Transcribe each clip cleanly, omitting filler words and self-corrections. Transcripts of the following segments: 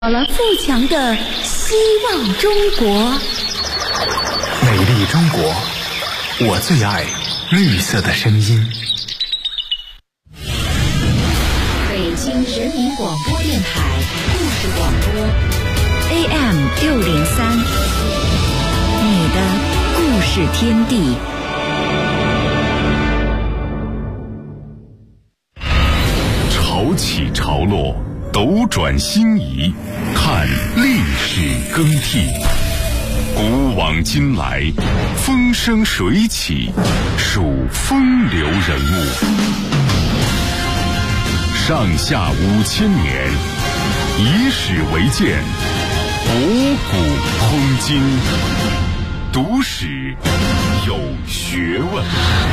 到了富强的希望中国。 美丽中国，我最爱绿色的声音。 北京人民广播电台故事广播 AM603，你的故事天地。 潮起潮落，斗转星移，看历史更替。古往今来，风生水起，数风流人物。上下5000年，以史为鉴，博古通今，读史有学问。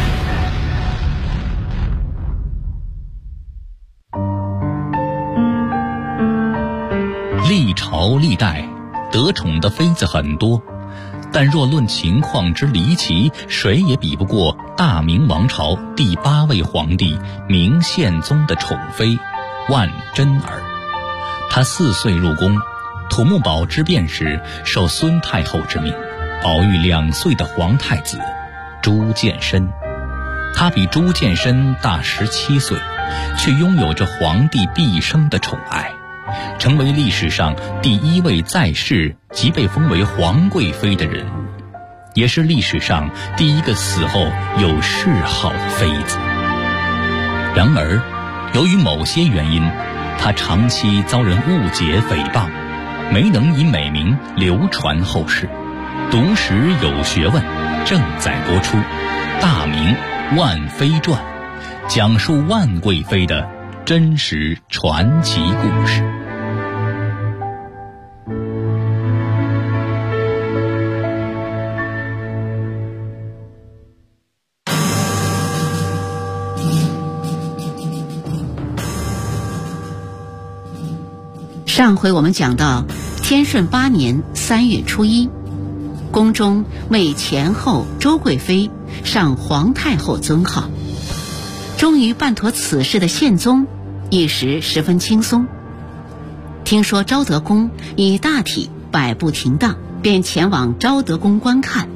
历朝历代得宠的妃子很多，但若论情况之离奇，谁也比不过大明王朝第8位皇帝明宪宗的宠妃万贞儿。她4岁入宫，土木堡之变时受孙太后之命，保育2岁的皇太子朱见深。她比朱见深大17岁，却拥有着皇帝毕生的宠爱，成为历史上第1位在世即被封为皇贵妃的人物，也是历史上第1个死后有谥号的妃子。然而，由于某些原因，她长期遭人误解诽谤，没能以美名流传后世。读史有学问正在播出《大明万妃传》，讲述万贵妃的真实传奇故事。 上回我们讲到天顺8年3月初1，宫中为前后周贵妃上皇太后尊号。终于办妥此事的宪宗一时十分轻松。听说昭德宫已大体摆布停当，便前往昭德宫观看。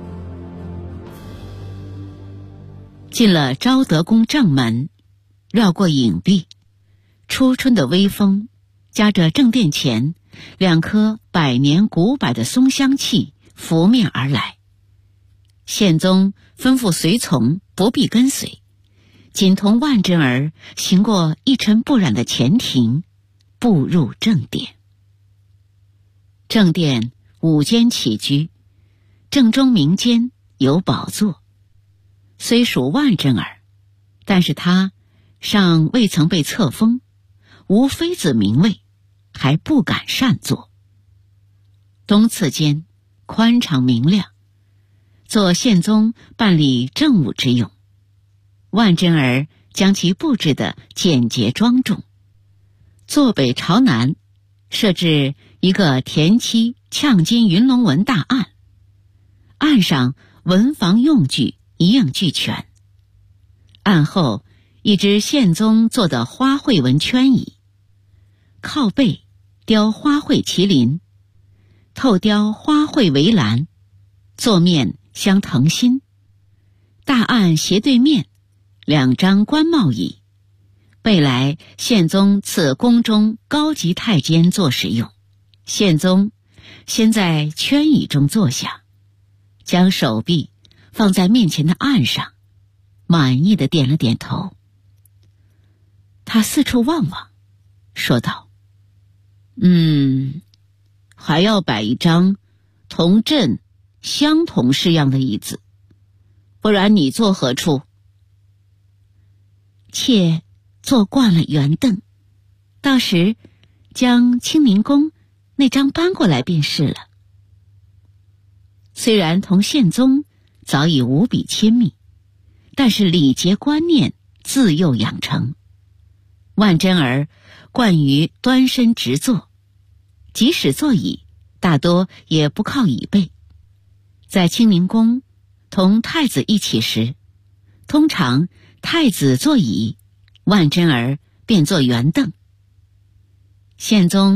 进了昭德宫正门，绕过影壁，初春的微风夹着正殿前2棵百年古柏的松香气拂面而来。宪宗吩咐随从不必跟随，仅同万贞儿行过一尘不染的前庭，步入正殿。正殿5间起居，正中明间有宝座。虽属万贞儿，但是她尚未曾被册封，无妃子名位，还不敢擅坐。东次间宽敞明亮，做宪宗办理政务之用。万贞儿将其布置得简洁庄重。坐北朝南，设置一个田漆呛金云龙纹大案，案上文房用具一应俱全。案后一只宪宗做的花卉纹圈椅，靠背雕花卉麒麟，透雕花卉围栏，座面镶藤心。大案斜对面2张官帽椅，备来宪宗赐宫中高级太监做使用。宪宗先在圈椅中坐下，将手臂放在面前的案上，满意地点了点头。他四处望望，说道：还要摆一张同朕相同式样的椅子，不然你坐何处？妾坐惯了圆凳，到时将清明宫那张搬过来便是了。虽然同宪宗早已无比亲密，但是礼节观念自幼养成。万贞儿惯于端身直坐，即使坐椅大多也不靠椅背。在清明宫同太子一起时，通常太子坐椅，万贞儿便坐圆凳。宪宗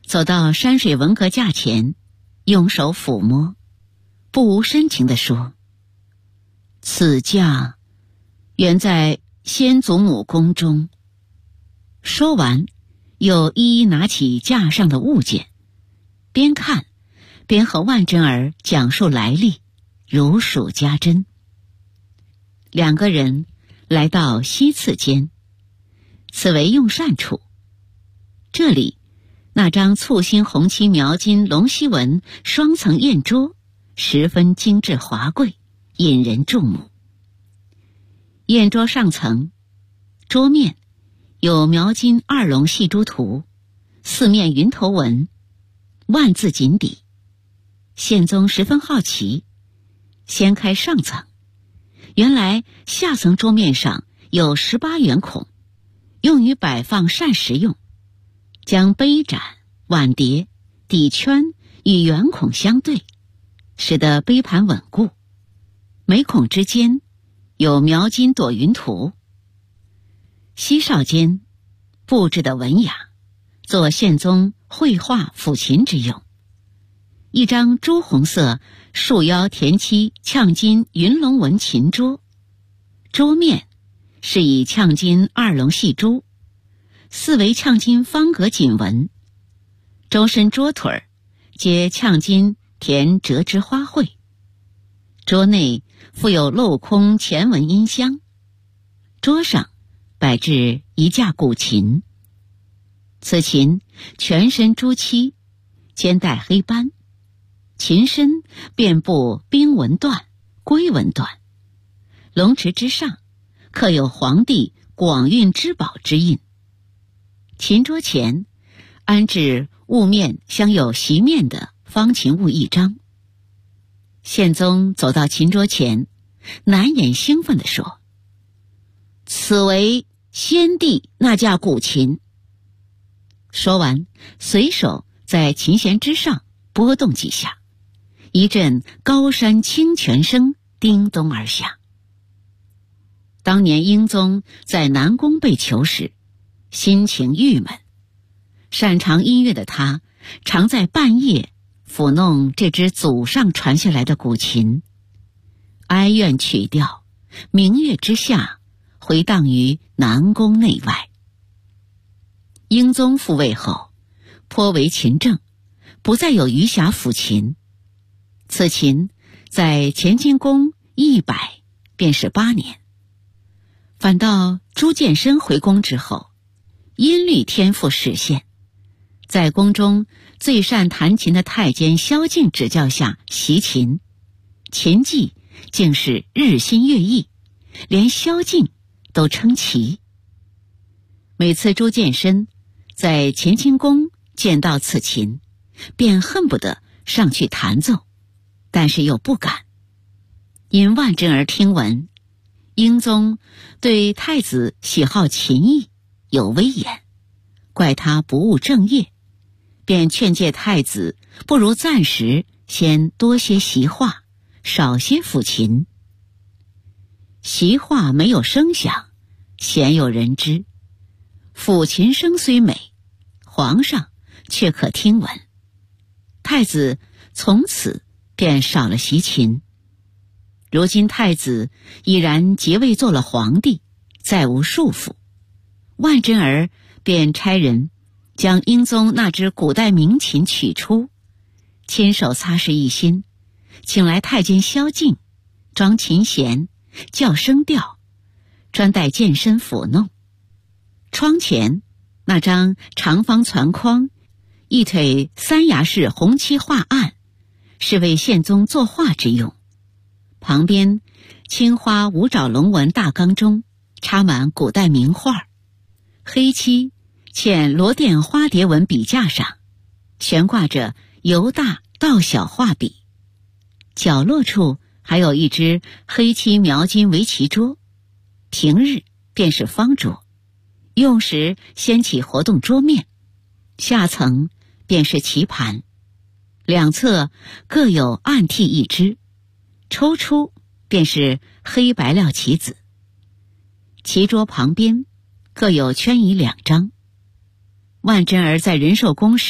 走到山水文阁架前，用手抚摸，不无深情地说：“此架原在先祖母宫中。”说完，又一一拿起架上的物件，边看边和万贞儿讲述来历，如数家珍。两个人来到西次间，此为用膳处。这里那张簇新红漆描金龙溪纹双层宴桌十分精致华贵，引人注目。宴桌上层桌面有描金二龙戏珠图，四面云头纹，万字锦底。宪宗十分好奇，掀开上层，原来下层桌面上有18圆孔，用于摆放膳食用，将杯盏、碗碟、底圈与圆孔相对，使得杯盘稳固。每孔之间有描金朵云图。西少间布置的文雅，做宪宗绘画抚琴之用。一张朱红色束腰田漆呛金云龙纹琴桌，桌面是以呛金二龙戏珠，四围呛金方格锦纹，周身桌腿皆呛金填折枝花卉。桌内附有镂空乾纹音箱，桌上摆置一架古琴。此琴全身朱漆，肩带黑斑，琴身遍布冰纹缎、龟纹缎，龙池之上刻有皇帝广运之宝之印。琴桌前安置雾面镶有席面的方琴物1张。宪宗走到琴桌前，难掩兴奋地说：“此为先帝那架古琴。”说完，随手在琴弦之上拨动几下，一阵高山清泉声叮咚而响。当年英宗在南宫被囚时，心情郁闷，擅长音乐的他常在半夜抚弄这支祖上传下来的古琴，哀怨曲调明月之下回荡于南宫内外。英宗复位后，颇为勤政，不再有余暇抚琴。此琴在乾清宫1摆便是8年。反倒朱见深回宫之后，音律天赋始现，在宫中最善弹琴的太监萧敬指教下习琴，琴技竟是日新月异，连萧敬都称奇。每次朱见深在乾清宫见到此琴，便恨不得上去弹奏，但是又不敢。因万贞儿听闻英宗对太子喜好琴艺，有威严，怪他不务正业，便劝诫太子不如暂时先多些习画，少些抚琴。习画没有声响，鲜有人知；抚琴声虽美，皇上却可听闻。太子从此便少了习琴。如今太子已然即位做了皇帝，再无束缚，万贞儿便差人将英宗那支古代名琴取出，亲手擦拭一新，请来太监萧敬装琴弦，校声调，专待健身抚弄。窗前那张长方攒框，一腿3牙式红漆画案，是为宪宗作画之用。旁边青花五爪龙纹大缸中插满古代名画，黑漆嵌罗甸花蝶纹笔架上悬挂着由大到小画笔，角落处还有一只黑漆描金围棋桌，平日便是方桌，用时掀起活动桌面，下层便是棋盘，两侧各有暗屉一只，抽出便是黑白料棋子。棋桌旁边各有圈椅2张。万贞儿在仁寿宫时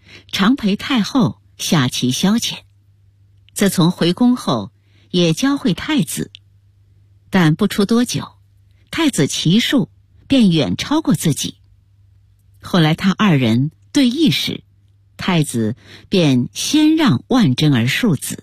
常陪太后下棋消遣。自从回宫后，也教会太子，但不出多久，太子棋术便远超过自己。后来他二人对弈时，太子便先让万贞儿数子。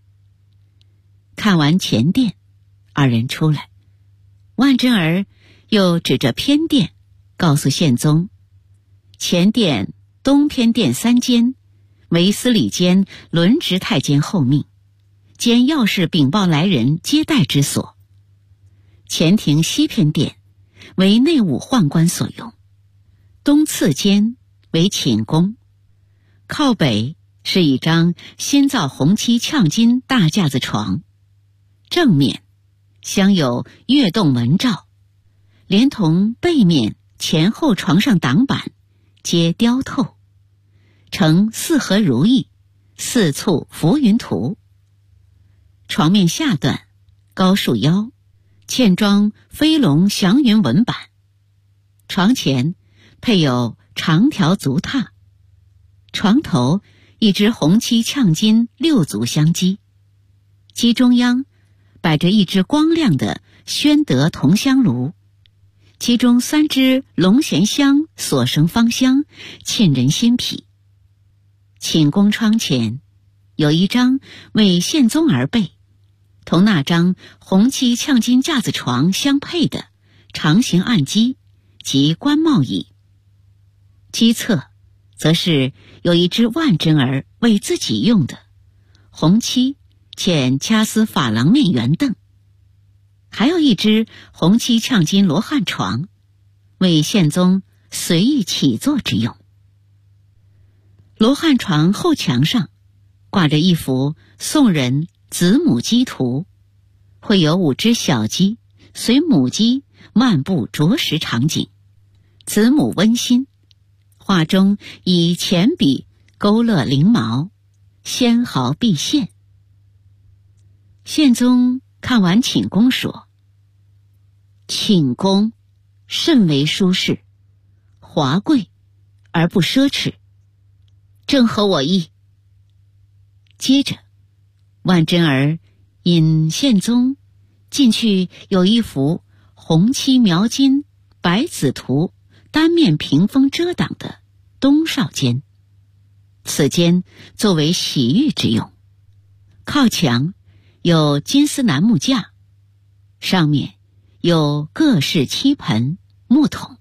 看完前殿，二人出来，万贞儿又指着偏殿告诉宪宗，前殿、东偏殿3间为司礼监轮值太监候命，兼要事禀报来人接待之所。前庭西偏殿为内务宦官所用，东次间为寝宫，靠北是一张新造红漆呛金大架子床，正面镶有跃动门罩，连同背面前后床上挡板皆雕透，呈四合如意、四簇浮云图。床面下段高束腰，嵌装飞龙祥云纹板，床前配有长条足榻，床头一只红漆呛金6足香几，其中央摆着一只光亮的宣德铜香炉，其中3支龙涎香所生芳香，沁人心脾。寝宫窗前有一张为宪宗而备，同那张红漆呛金架子床相配的长形案几及官帽椅，其侧则是有一只万贞儿为自己用的红漆嵌掐丝珐琅面圆凳，还有一只红漆呛金罗汉床，为宪宗随意起坐之用。罗汉床后墙上挂着一幅宋人子母鸡图，会有5只小鸡随母鸡漫步啄食场景，子母温馨。画中以浅笔勾勒翎毛，纤毫毕现。宪宗看完寝宫说，寝宫甚为舒适，华贵而不奢侈，正合我意。接着万贞儿引宪宗进去有一幅红漆描金白紫图单面屏风遮挡的东少间，此间作为洗浴之用。靠墙有金丝楠木架，上面有各式漆盆木桶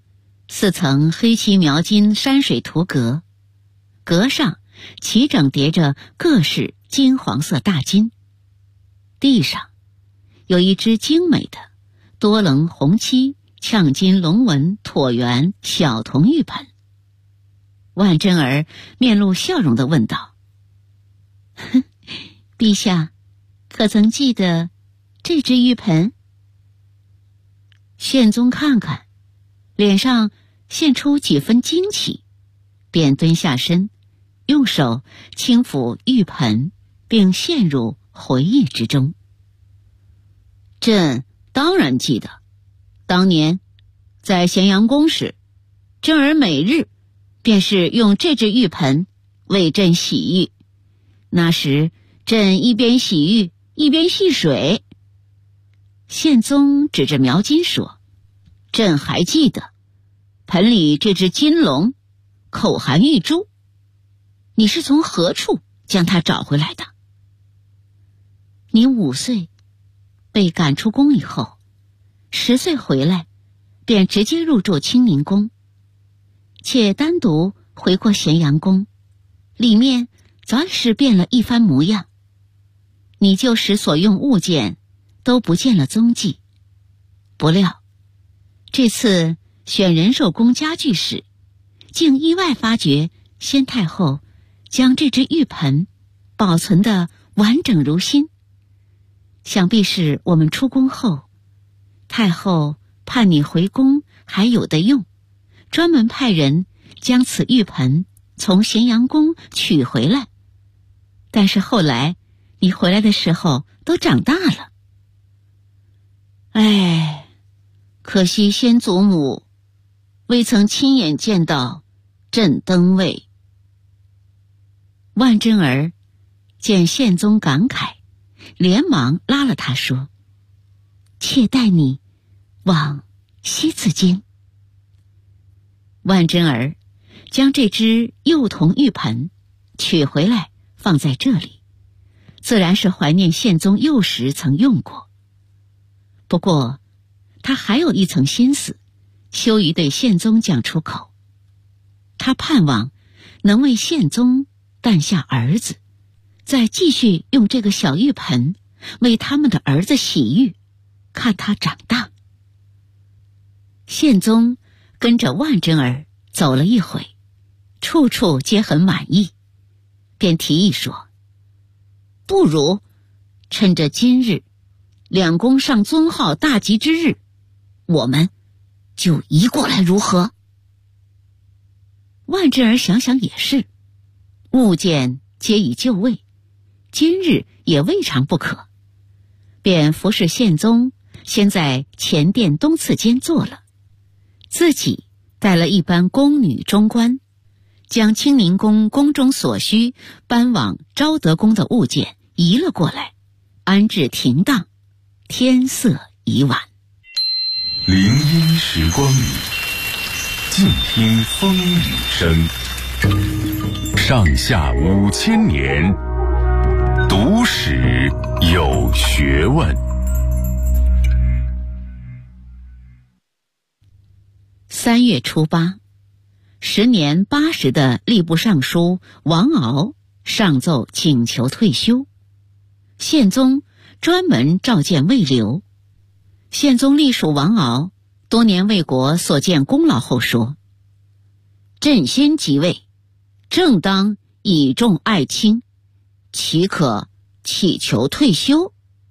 ，4层黑漆描金山水图阁，阁上齐整叠着各式金黄色大金。地上有一只精美的多棱红漆呛金龙纹椭圆小铜浴盆。万贞儿面露笑容地问道，陛下可曾记得这只浴盆？宪宗看看，脸上现出几分惊奇，便蹲下身，用手轻抚浴盆，并陷入回忆之中。朕当然记得，当年在咸阳宫时，贞儿每日便是用这只浴盆为朕洗浴，那时朕一边洗浴一边戏水。宪宗指着描金说，朕还记得盆里这只金龙口含玉珠，你是从何处将它找回来的？你5岁被赶出宫以后，10岁回来便直接入住清宁宫，且单独回过咸阳宫，里面早已是变了一番模样，你旧时所用物件都不见了踪迹。不料这次选仁寿宫家具时，竟意外发觉先太后将这只浴盆保存得完整如新，想必是我们出宫后，太后盼你回宫还有得用，专门派人将此浴盆从咸阳宫取回来。但是后来你回来的时候都长大了。哎，可惜先祖母未曾亲眼见到朕登位， 万贞儿见宪宗感慨，连忙拉了他说：“妾带你往西子间。”万贞儿将这只幼童玉盆取回来放在这里，自然是怀念宪宗幼时曾用过。不过他还有一层心思，羞于对宪宗讲出口。他盼望能为宪宗诞下儿子，再继续用这个小玉盆为他们的儿子洗浴，看他长大。宪宗跟着万贞儿走了一回，处处皆很满意，便提议说：“不如趁着今日两宫上尊号大吉之日，我们就移过来如何？”万贞儿想想也是，物件皆已就位，今日也未尝不可，便服侍宪宗先在前殿东次间坐了，自己带了一班宫女中官，将清宁宫宫中所需搬往昭德宫的物件移了过来，安置停当，天色已晚。 林荫时光里，静听风雨声。上下5000年，读史有学问。 3月初8，时年80的吏部尚书王敖上奏请求退休，宪宗专门召见未留。宪宗隶属王敖多年为国所见功劳后说：“朕先即位，正当以重爱卿，岂可乞求退休？”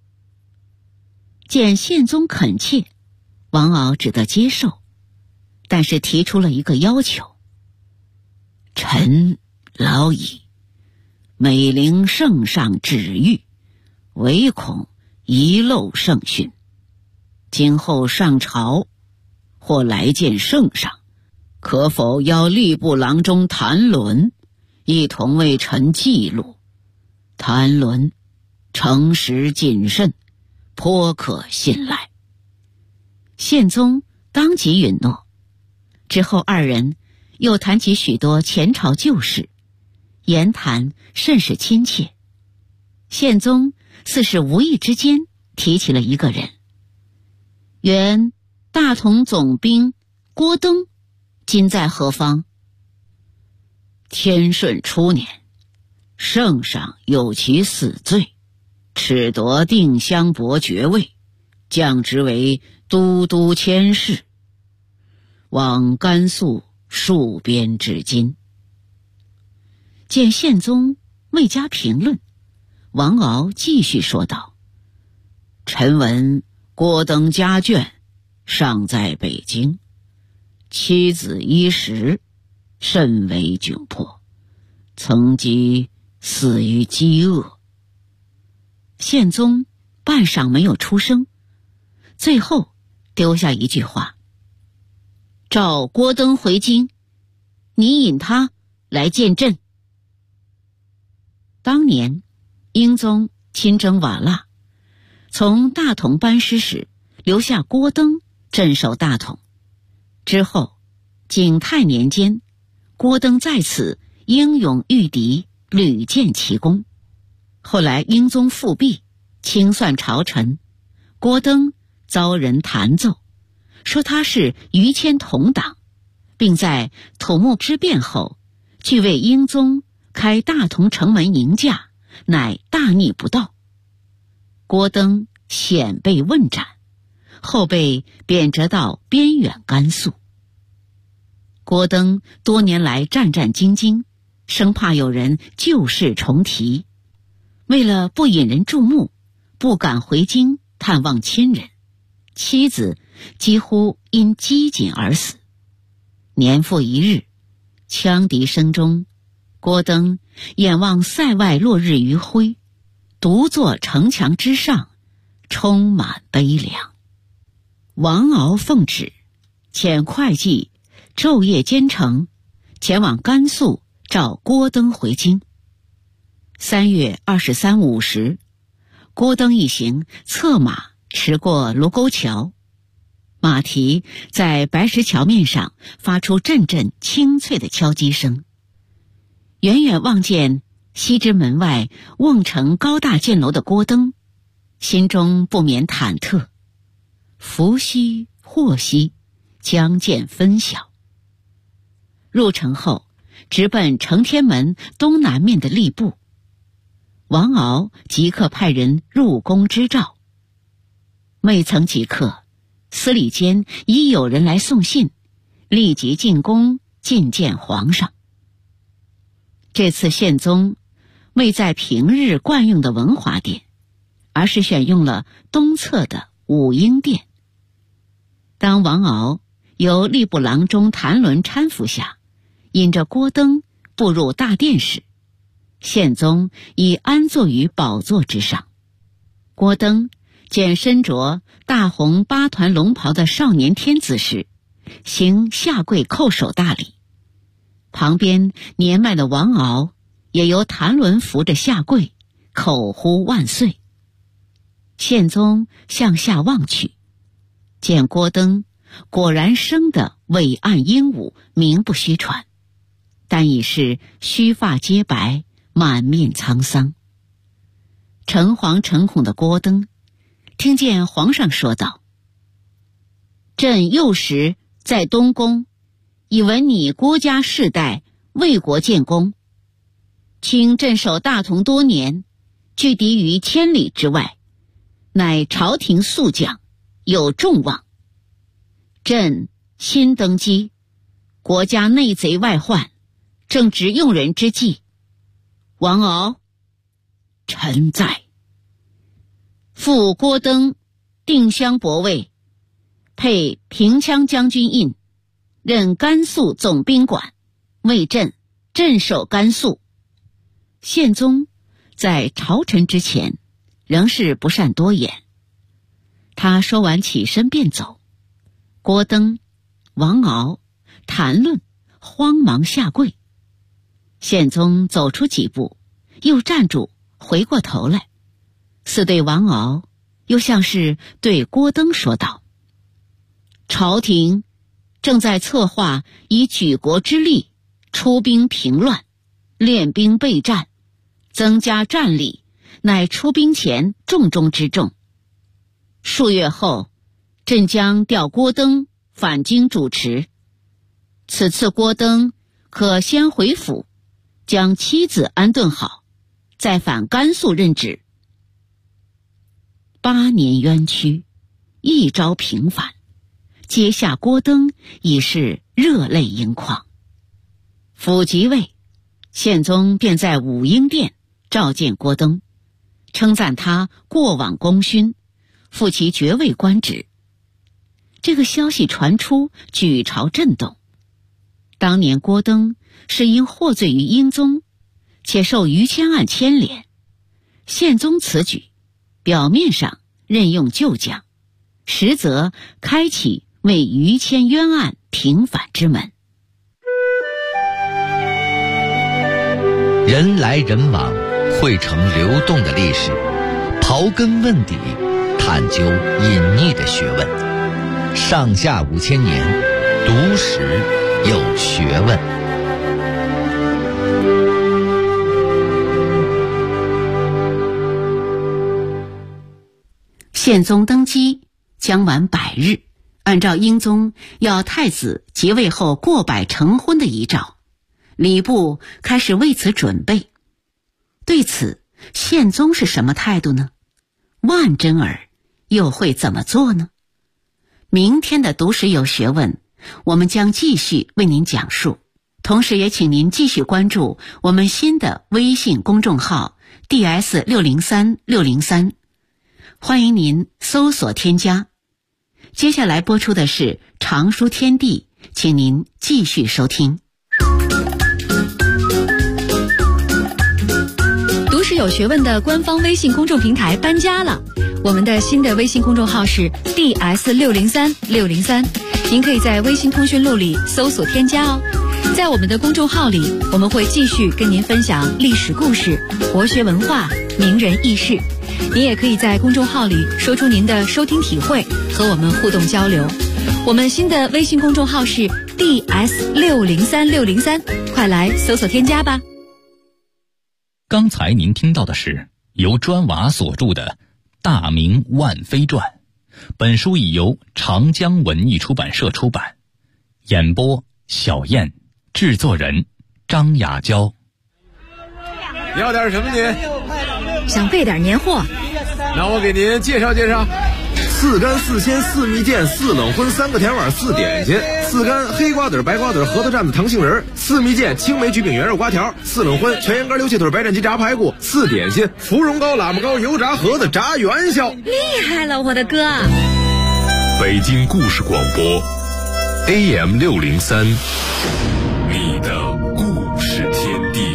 见宪宗恳切，王敖只得接受，但是提出了一个要求：“臣老矣，每临圣上旨谕，唯恐遗漏圣训。今后上朝或来见圣上，可否邀吏部郎中谭纶一同为臣记录？谭纶诚实谨慎，颇可信赖。”宪宗当即允诺。之后二人又谈起许多前朝旧事，言谈甚是亲切。宪宗似是无意之间提起了一个人，原大同总兵郭登今在何方？天顺初年，圣上有其死罪，褫夺定襄伯爵位，降职为都督佥事，往甘肃戍边至今。见宪宗未加评论，王敖继续说道：“臣闻郭登家眷尚在北京，妻子衣食甚为窘迫，曾几死于饥饿。”宪宗半晌没有出声，最后丢下一句话：“召郭登回京，你引他来见朕。”当年英宗亲征瓦剌，从大同班师时留下郭登镇守大同。之后景泰年间，郭登在此英勇御敌，屡建奇功。后来英宗复辟，清算朝臣，郭登遭人弹奏，说他是于谦同党，并在土木之变后俱为英宗开大同城门迎驾，乃大逆不道。郭登险被问斩，后被贬谪到边远甘肃。郭登多年来战战兢兢，生怕有人旧事重提，为了不引人注目，不敢回京探望亲人，妻子几乎因饥馑而死。年复一日，羌笛声中，郭登眼望塞外落日余晖，独坐城墙之上，充满悲凉。王敖奉旨，遣会稽昼夜兼程，前往甘肃召郭登回京。 3月23午时，郭登一行策马驰过卢沟桥，马蹄在白石桥面上发出阵阵清脆的敲击声。远远望见西直门外瓮城高大箭楼的郭登，心中不免忐忑，福兮祸兮，将见分晓。入城后，直奔承天门东南面的吏部。王敖即刻派人入宫支召。未曾即刻，司礼监已有人来送信，立即进宫觐见皇上。这次宪宗未在平日惯用的文华殿，而是选用了东侧的武英殿。当王敖由吏部郎中谭纶搀扶下，引着郭登步入大殿时，宪宗已安坐于宝座之上。郭登见身着大红8团龙袍的少年天子时，行下跪叩首大礼。旁边年迈的王敖也由谭纶扶着下跪，口呼万岁。宪宗向下望去，见郭登果然生得伟岸英武，名不虚传，但已是须发皆白，满面沧桑。诚惶诚恐的郭登听见皇上说道：“朕幼时在东宫，已闻你郭家世代为国建功，卿镇守大同多年，拒敌于千里之外，乃朝廷宿将，有众望。朕新登基，国家内贼外患，正值用人之际。王敖，臣在。复郭登定襄伯位，配平羌将军印，任甘肃总兵管，为朕镇守甘肃。”宪宗在朝臣之前仍是不善多言，他说完起身便走。郭登、王敖、谭论慌忙下跪。宪宗走出几步，又站住，回过头来，似对王敖，又像是对郭登说道：“朝廷正在策划以举国之力出兵平乱，练兵备战，增加战力，乃出兵前重中之重。数月后，朕将调郭登返京主持。此次郭登可先回府，将妻子安顿好，再返甘肃任职。8年冤屈，一朝平反，接下郭登已是热泪盈眶。甫即位，宪宗便在武英殿召见郭登，称赞他过往功勋，复其爵位官职。这个消息传出，举朝震动。当年郭登是因获罪于英宗，且受于谦案牵连，宪宗此举表面上任用旧将，实则开启为于谦冤案平反之门。 人来人往，汇成流动的历史，刨根问底，探究隐匿的学问。上下5000年，读史有学问。 宪宗登基将满100日，按照英宗要太子即位后过百成婚的遗诏，礼部开始为此准备。对此，宪宗是什么态度呢？万贞儿又会怎么做呢？明天的读史有学问，我们将继续为您讲述，同时也请您继续关注我们新的微信公众号 DS603603，欢迎您搜索添加。接下来播出的是常书天地，请您继续收听。 读史有学问的官方微信公众平台搬家了，我们的新的微信公众号是 DS603603，您可以在微信通讯录里搜索添加哦。 在我们的公众号里，我们会继续跟您分享历史故事、国学文化、名人轶事。您也可以在公众号里说出您的收听体会，和我们互动交流。我们新的微信公众号是 DS603603，快来搜索添加吧。 刚才您听到的是由砖瓦所著的《大明万妃传》，本书已由长江文艺出版社出版。演播小燕，制作人张雅娇。 要点什么您？ 想备点年货。 那我给您介绍介绍：4干4鲜4蜜饯4冷荤3个甜碗4点心，4干黑瓜子白瓜子核桃蘸子糖杏仁，4蜜饯青梅橘饼圆肉瓜条，4冷荤全羊肝溜切腿白斩鸡炸排骨，4点心芙蓉糕喇嘛糕油炸盒子炸元宵。 厉害了，我的哥！ 北京故事广播 AM603， 你的故事天地。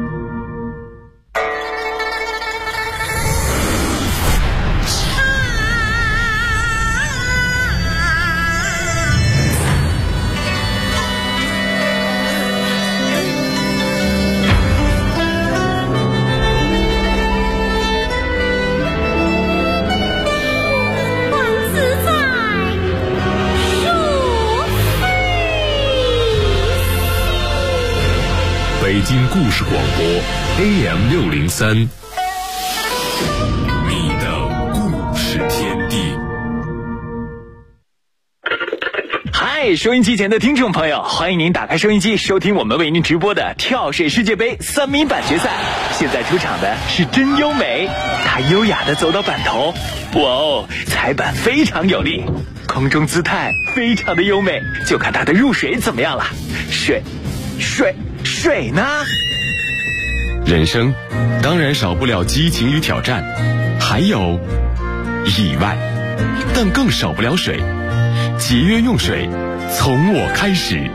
北京故事广播 AM603， 你的故事天地。 嗨，收音机前的听众朋友，欢迎您打开收音机，收听我们为您直播的跳水世界杯3米板决赛。现在出场的是真优美，她优雅地走到板头，哇哦，踩板非常有力，空中姿态非常的优美，就看她的入水怎么样了。水呢？ 人生当然少不了激情与挑战，还有意外，但更少不了水。节约用水，从我开始。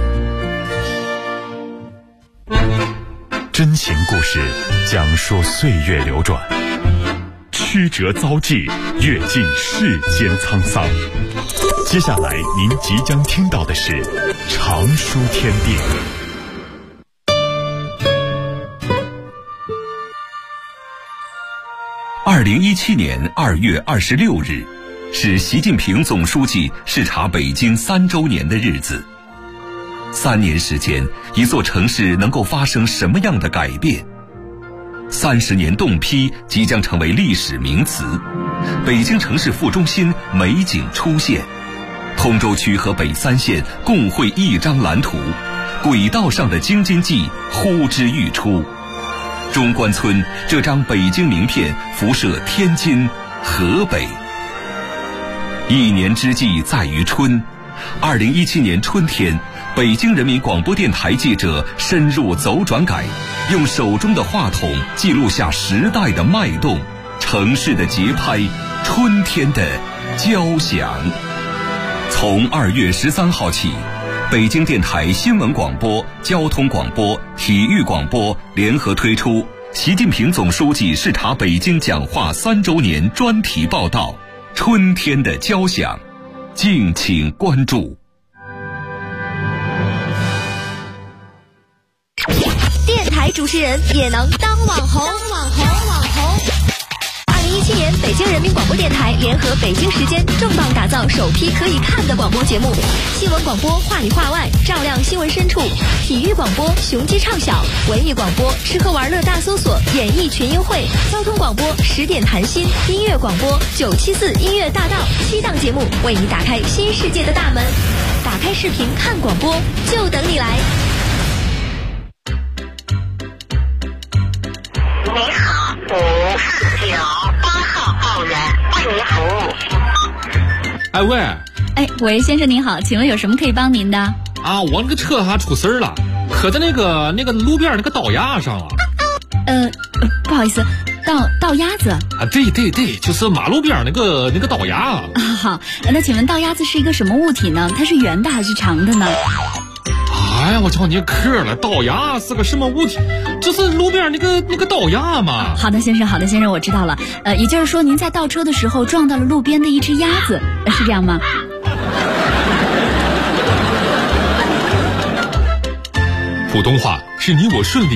真情故事讲述岁月流转，曲折遭际，阅尽世间沧桑。接下来您即将听到的是常书天地。2017年2月26日，是习近平总书记视察北京3周年的日子。3年时间，一座城市能够发生什么样的改变？30年冻批即将成为历史名词，北京城市副中心美景出现，通州区和北3县共绘一张蓝图，轨道上的京津冀呼之欲出。中关村这张北京名片辐射天津、河北。一年之计在于春，2017年春天，北京人民广播电台记者深入走转改，用手中的话筒记录下时代的脉动、城市的节拍、春天的交响。从2月13号起，北京电台新闻广播、交通广播、体育广播联合推出习近平总书记视察北京讲话3周年专题报道《春天的交响》，敬请关注。 电台主持人也能当网红。2017年，北京人民广播电台联合北京时间重磅打造首批可以看的广播节目：新闻广播话里话外，照亮新闻深处；体育广播雄鸡唱晓；文艺广播吃喝玩乐大搜索，演艺群英会；交通广播10点谈心；音乐广播974音乐大道，7档节目为你打开新世界的大门。打开视频看广播，就等你来。 你好，549，8号澳人为您服务。 哎喂， 喂，先生您好，请问有什么可以帮您的？ 啊，我那个车还出事儿了，可在那个路边那个道牙上了。 不好意思，道鸭子啊？对，就是马路边那个道牙啊。 好，那请问道鸭子是一个什么物体呢？它是圆的还是长的呢？ 哎呀，我叫你客了，道牙是个什么物体？就是路边那个道牙嘛。 好的，先生，我知道了。也就是说，您在倒车的时候撞到了路边的一只鸭子，是这样吗？ 普通话是你我顺利